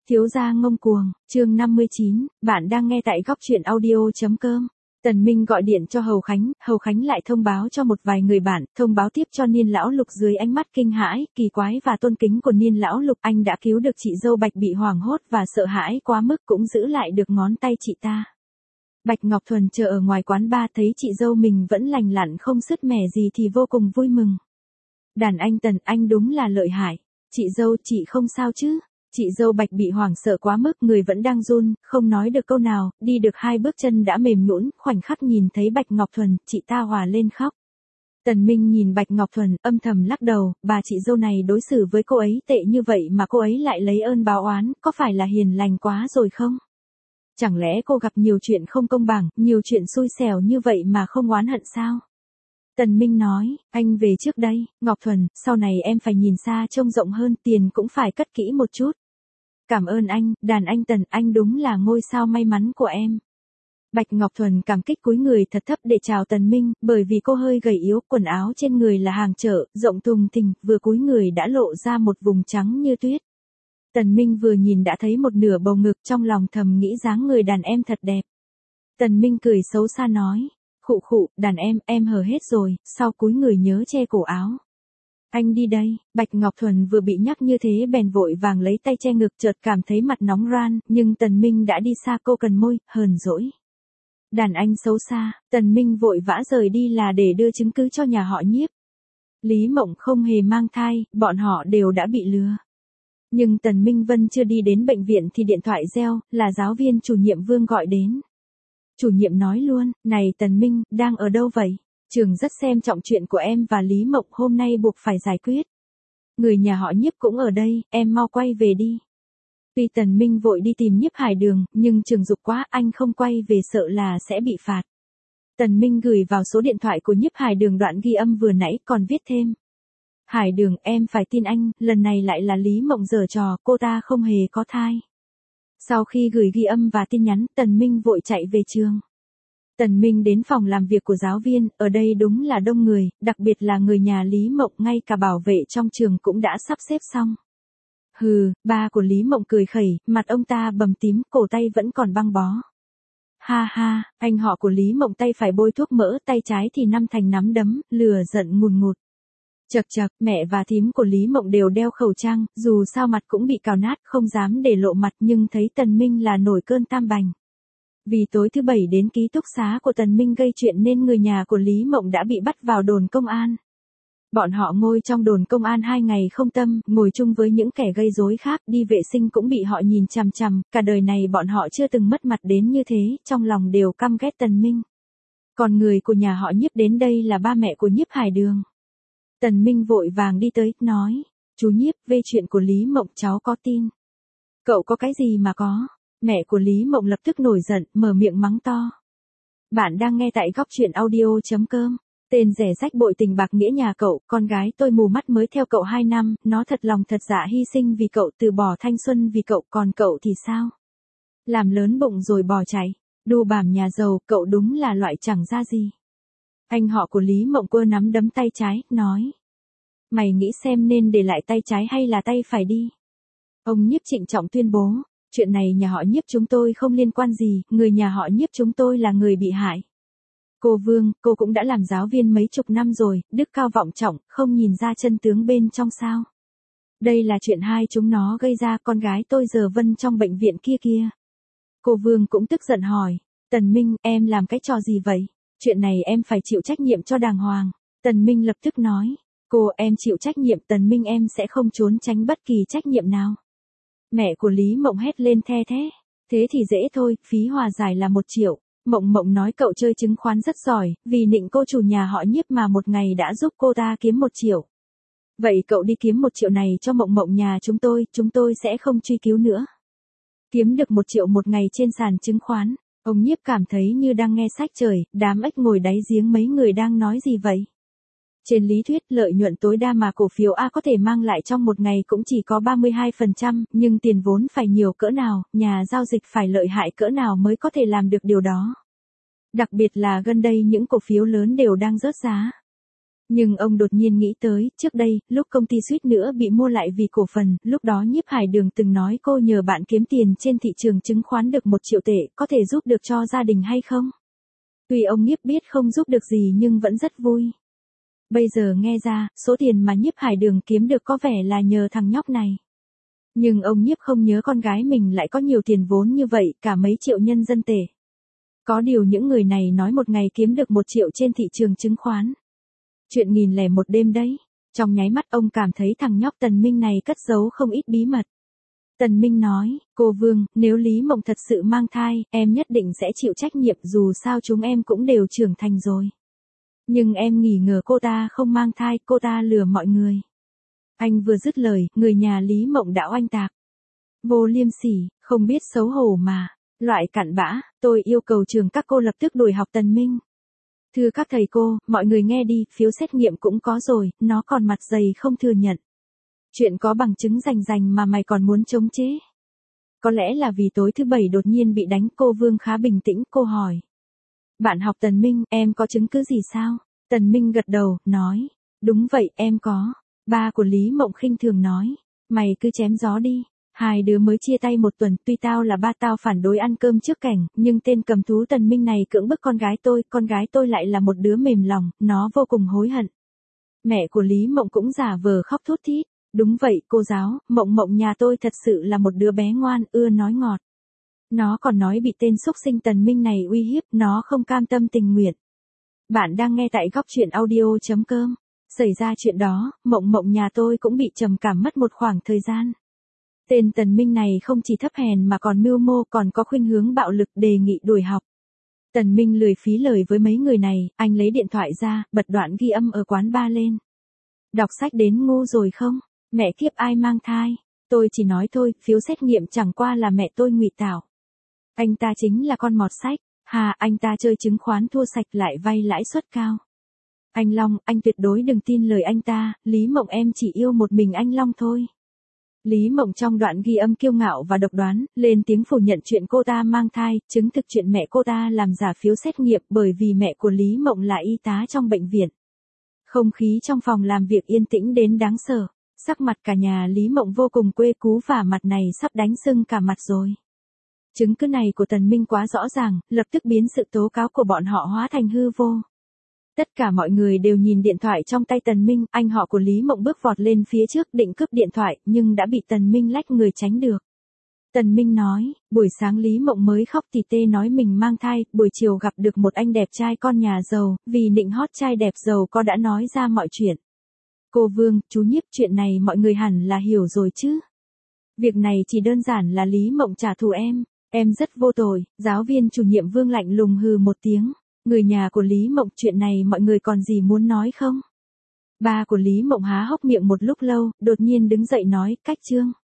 Thiếu gia ngông cuồng, chương 59, bạn đang nghe tại góc truyện audio.com. Tần Minh gọi điện cho Hầu Khánh lại thông báo cho một vài người bạn, thông báo tiếp cho Niên lão Lục dưới ánh mắt kinh hãi, kỳ quái và tôn kính của Niên lão Lục. Anh đã cứu được chị dâu Bạch bị hoảng hốt và sợ hãi quá mức cũng giữ lại được ngón tay chị ta. Bạch Ngọc Thuần chờ ở ngoài quán bar thấy chị dâu mình vẫn lành lặn không sứt mẻ gì thì vô cùng vui mừng. Đàn anh Tần, anh đúng là lợi hại. Chị dâu, chị không sao chứ? Chị dâu Bạch bị hoảng sợ quá mức, người vẫn đang run, không nói được câu nào, đi được 2 bước chân đã mềm nhũn, khoảnh khắc nhìn thấy Bạch Ngọc Thuần, chị ta hòa lên khóc. Tần Minh nhìn Bạch Ngọc Thuần, âm thầm lắc đầu, bà chị dâu này đối xử với cô ấy tệ như vậy mà cô ấy lại lấy ơn báo oán, có phải là hiền lành quá rồi không? Chẳng lẽ cô gặp nhiều chuyện không công bằng, nhiều chuyện xui xẻo như vậy mà không oán hận sao? Tần Minh nói, anh về trước đây, Ngọc Thuần, sau này em phải nhìn xa trông rộng hơn, tiền cũng phải cất kỹ một chút. Cảm ơn anh, đàn anh Tần, anh đúng là ngôi sao may mắn của em. Bạch Ngọc Thuần cảm kích cúi người thật thấp để chào Tần Minh, bởi vì cô hơi gầy yếu, quần áo trên người là hàng chợ, rộng thùng thình, vừa cúi người đã lộ ra một vùng trắng như tuyết. Tần Minh vừa nhìn đã thấy một nửa bầu ngực, trong lòng thầm nghĩ dáng người đàn em thật đẹp. Tần Minh cười xấu xa nói, khụ, đàn em hở hết rồi, sau cúi người nhớ che cổ áo. Anh đi đây, Bạch Ngọc Thuần vừa bị nhắc như thế bèn vội vàng lấy tay che ngực, chợt cảm thấy mặt nóng ran, nhưng Tần Minh đã đi xa, cô cần môi, hờn dỗi. Đàn anh xấu xa, Tần Minh vội vã rời đi là để đưa chứng cứ cho nhà họ Nhiếp. Lý Mộng không hề mang thai, bọn họ đều đã bị lừa. Nhưng Tần Minh Vân chưa đi đến bệnh viện thì điện thoại reo, là giáo viên chủ nhiệm Vương gọi đến. Chủ nhiệm nói luôn, này Tần Minh, đang ở đâu vậy? Trường rất xem trọng chuyện của em và Lý Mộng, hôm nay buộc phải giải quyết. Người nhà họ Nhiếp cũng ở đây, em mau quay về đi. Tuy Tần Minh vội đi tìm Nhiếp Hải Đường, nhưng trường giục quá, anh không quay về sợ là sẽ bị phạt. Tần Minh gửi vào số điện thoại của Nhiếp Hải Đường đoạn ghi âm vừa nãy, còn viết thêm. Hải Đường, em phải tin anh, lần này lại là Lý Mộng giở trò, cô ta không hề có thai. Sau khi gửi ghi âm và tin nhắn, Tần Minh vội chạy về trường. Tần Minh đến phòng làm việc của giáo viên, ở đây đúng là đông người, đặc biệt là người nhà Lý Mộng, ngay cả bảo vệ trong trường cũng đã sắp xếp xong. Hừ, ba của Lý Mộng cười khẩy, mặt ông ta bầm tím, cổ tay vẫn còn băng bó. Ha ha, anh họ của Lý Mộng tay phải bôi thuốc mỡ, tay trái thì nắm thành nắm đấm, lừa giận ngùn ngụt. Chậc chậc, mẹ và thím của Lý Mộng đều đeo khẩu trang, dù sao mặt cũng bị cào nát, không dám để lộ mặt, nhưng thấy Tần Minh là nổi cơn tam bành. Vì tối thứ 7 đến ký túc xá của Tần Minh gây chuyện nên người nhà của Lý Mộng đã bị bắt vào đồn công an. Bọn họ ngồi trong đồn công an 2 ngày không tâm, ngồi chung với những kẻ gây rối khác, đi vệ sinh cũng bị họ nhìn chằm chằm, cả đời này bọn họ chưa từng mất mặt đến như thế, trong lòng đều căm ghét Tần Minh. Còn người của nhà họ Nhiếp đến đây là ba mẹ của Nhiếp Hải Đường. Tần Minh vội vàng đi tới, nói, chú Nhiếp, về chuyện của Lý Mộng cháu có tin. Cậu có cái gì mà có? Mẹ của Lý Mộng lập tức nổi giận, mở miệng mắng to. Bạn đang nghe tại góc truyện audio.com. Tên rẻ rách bội tình bạc nghĩa nhà cậu, con gái tôi mù mắt mới theo cậu 2 năm, nó thật lòng thật dạ hy sinh vì cậu, từ bỏ thanh xuân vì cậu, còn cậu thì sao? Làm lớn bụng rồi bỏ chạy, đu bảm nhà giàu, cậu đúng là loại chẳng ra gì. Anh họ của Lý Mộng quơ nắm đấm tay trái, nói. Mày nghĩ xem nên để lại tay trái hay là tay phải đi. Ông Nhiếp trịnh trọng tuyên bố, chuyện này nhà họ Nhiếp chúng tôi không liên quan gì, người nhà họ Nhiếp chúng tôi là người bị hại. Cô Vương, cô cũng đã làm giáo viên mấy chục năm rồi, đức cao vọng trọng, không nhìn ra chân tướng bên trong sao. Đây là chuyện hai chúng nó gây ra, con gái tôi giờ vân trong bệnh viện kia. Cô Vương cũng tức giận hỏi, Tần Minh, em làm cái trò gì vậy? Chuyện này em phải chịu trách nhiệm cho đàng hoàng. Tần Minh lập tức nói, cô em chịu trách nhiệm, Tần Minh em sẽ không trốn tránh bất kỳ trách nhiệm nào. Mẹ của Lý Mộng hét lên the thế. Thế thì dễ thôi, phí hòa giải là 1 triệu. Mộng nói cậu chơi chứng khoán rất giỏi, vì nịnh cô chủ nhà họ Nhiếp mà một ngày đã giúp cô ta kiếm 1 triệu. Vậy cậu đi kiếm 1 triệu này cho Mộng nhà chúng tôi sẽ không truy cứu nữa. Kiếm được 1 triệu một ngày trên sàn chứng khoán, ông Nhiếp cảm thấy như đang nghe sách trời, đám ếch ngồi đáy giếng mấy người đang nói gì vậy? Trên lý thuyết, lợi nhuận tối đa mà cổ phiếu A có thể mang lại trong một ngày cũng chỉ có 32%, nhưng tiền vốn phải nhiều cỡ nào, nhà giao dịch phải lợi hại cỡ nào mới có thể làm được điều đó. Đặc biệt là gần đây những cổ phiếu lớn đều đang rớt giá. Nhưng ông đột nhiên nghĩ tới, trước đây, lúc công ty suýt nữa bị mua lại vì cổ phần, lúc đó Nhiếp Hải Đường từng nói cô nhờ bạn kiếm tiền trên thị trường chứng khoán được 1 triệu tệ, có thể giúp được cho gia đình hay không? Tuy ông Nhiếp biết không giúp được gì nhưng vẫn rất vui. Bây giờ nghe ra, số tiền mà Nhiếp Hải Đường kiếm được có vẻ là nhờ thằng nhóc này. Nhưng ông Nhiếp không nhớ con gái mình lại có nhiều tiền vốn như vậy, cả mấy triệu nhân dân tệ. Có điều những người này nói một ngày kiếm được 1 triệu trên thị trường chứng khoán. Chuyện 1001 đêm đấy. Trong nháy mắt ông cảm thấy thằng nhóc Tần Minh này cất giấu không ít bí mật. Tần Minh nói, cô Vương, nếu Lý Mộng thật sự mang thai, em nhất định sẽ chịu trách nhiệm, dù sao chúng em cũng đều trưởng thành rồi. Nhưng em nghi ngờ cô ta không mang thai, cô ta lừa mọi người. Anh vừa dứt lời, người nhà Lý Mộng đã oanh tạc. Vô liêm sỉ, không biết xấu hổ mà. Loại cặn bã, tôi yêu cầu trường các cô lập tức đuổi học Tần Minh. Thưa các thầy cô, mọi người nghe đi, phiếu xét nghiệm cũng có rồi, nó còn mặt dày không thừa nhận. Chuyện có bằng chứng rành rành mà mày còn muốn chống chế. Có lẽ là vì tối thứ Bảy đột nhiên bị đánh, cô Vương khá bình tĩnh, cô hỏi. Bạn học Tần Minh, em có chứng cứ gì sao? Tần Minh gật đầu, nói. Đúng vậy, em có. Ba của Lý Mộng khinh thường nói. Mày cứ chém gió đi. Hai đứa mới chia tay 1 tuần, tuy tao là ba tao phản đối ăn cơm trước cảnh, nhưng tên cầm thú Tần Minh này cưỡng bức con gái tôi lại là một đứa mềm lòng, nó vô cùng hối hận. Mẹ của Lý Mộng cũng giả vờ khóc thút thít. Đúng vậy, cô giáo, Mộng nhà tôi thật sự là một đứa bé ngoan, ưa nói ngọt. Nó còn nói bị tên xúc sinh Tần Minh này uy hiếp, nó không cam tâm tình nguyện. Bạn đang nghe tại góc truyện audio.com. Xảy ra chuyện đó, Mộng nhà tôi cũng bị trầm cảm mất một khoảng thời gian. Tên Tần Minh này không chỉ thấp hèn mà còn mưu mô, còn có khuynh hướng bạo lực, đề nghị đuổi học. Tần Minh lười phí lời với mấy người này, anh lấy điện thoại ra, bật đoạn ghi âm ở quán bar lên. Đọc sách đến ngu rồi không? Mẹ kiếp ai mang thai? Tôi chỉ nói thôi, phiếu xét nghiệm chẳng qua là mẹ tôi ngụy tạo. Anh ta chính là con mọt sách. Hà, anh ta chơi chứng khoán thua sạch lại vay lãi suất cao. Anh Long, anh tuyệt đối đừng tin lời anh ta, Lý Mộng em chỉ yêu một mình anh Long thôi. Lý Mộng trong đoạn ghi âm kiêu ngạo và độc đoán, lên tiếng phủ nhận chuyện cô ta mang thai, chứng thực chuyện mẹ cô ta làm giả phiếu xét nghiệm bởi vì mẹ của Lý Mộng là y tá trong bệnh viện. Không khí trong phòng làm việc yên tĩnh đến đáng sợ, sắc mặt cả nhà Lý Mộng vô cùng quê cú và mặt này sắp đánh sưng cả mặt rồi. Chứng cứ này của Tần Minh quá rõ ràng, lập tức biến sự tố cáo của bọn họ hóa thành hư vô. Tất cả mọi người đều nhìn điện thoại trong tay Tần Minh, anh họ của Lý Mộng bước vọt lên phía trước định cướp điện thoại, nhưng đã bị Tần Minh lách người tránh được. Tần Minh nói, buổi sáng Lý Mộng mới khóc tỉ tê nói mình mang thai, buổi chiều gặp được một anh đẹp trai con nhà giàu, vì nịnh hót trai đẹp giàu có đã nói ra mọi chuyện. Cô Vương, chú Nhiếp, chuyện này mọi người hẳn là hiểu rồi chứ. Việc này chỉ đơn giản là Lý Mộng trả thù em rất vô tội, giáo viên chủ nhiệm Vương lạnh lùng hừ một tiếng. Người nhà của Lý Mộng, chuyện này mọi người còn gì muốn nói không? Ba của Lý Mộng há hốc miệng một lúc lâu, đột nhiên đứng dậy nói, cách Trương.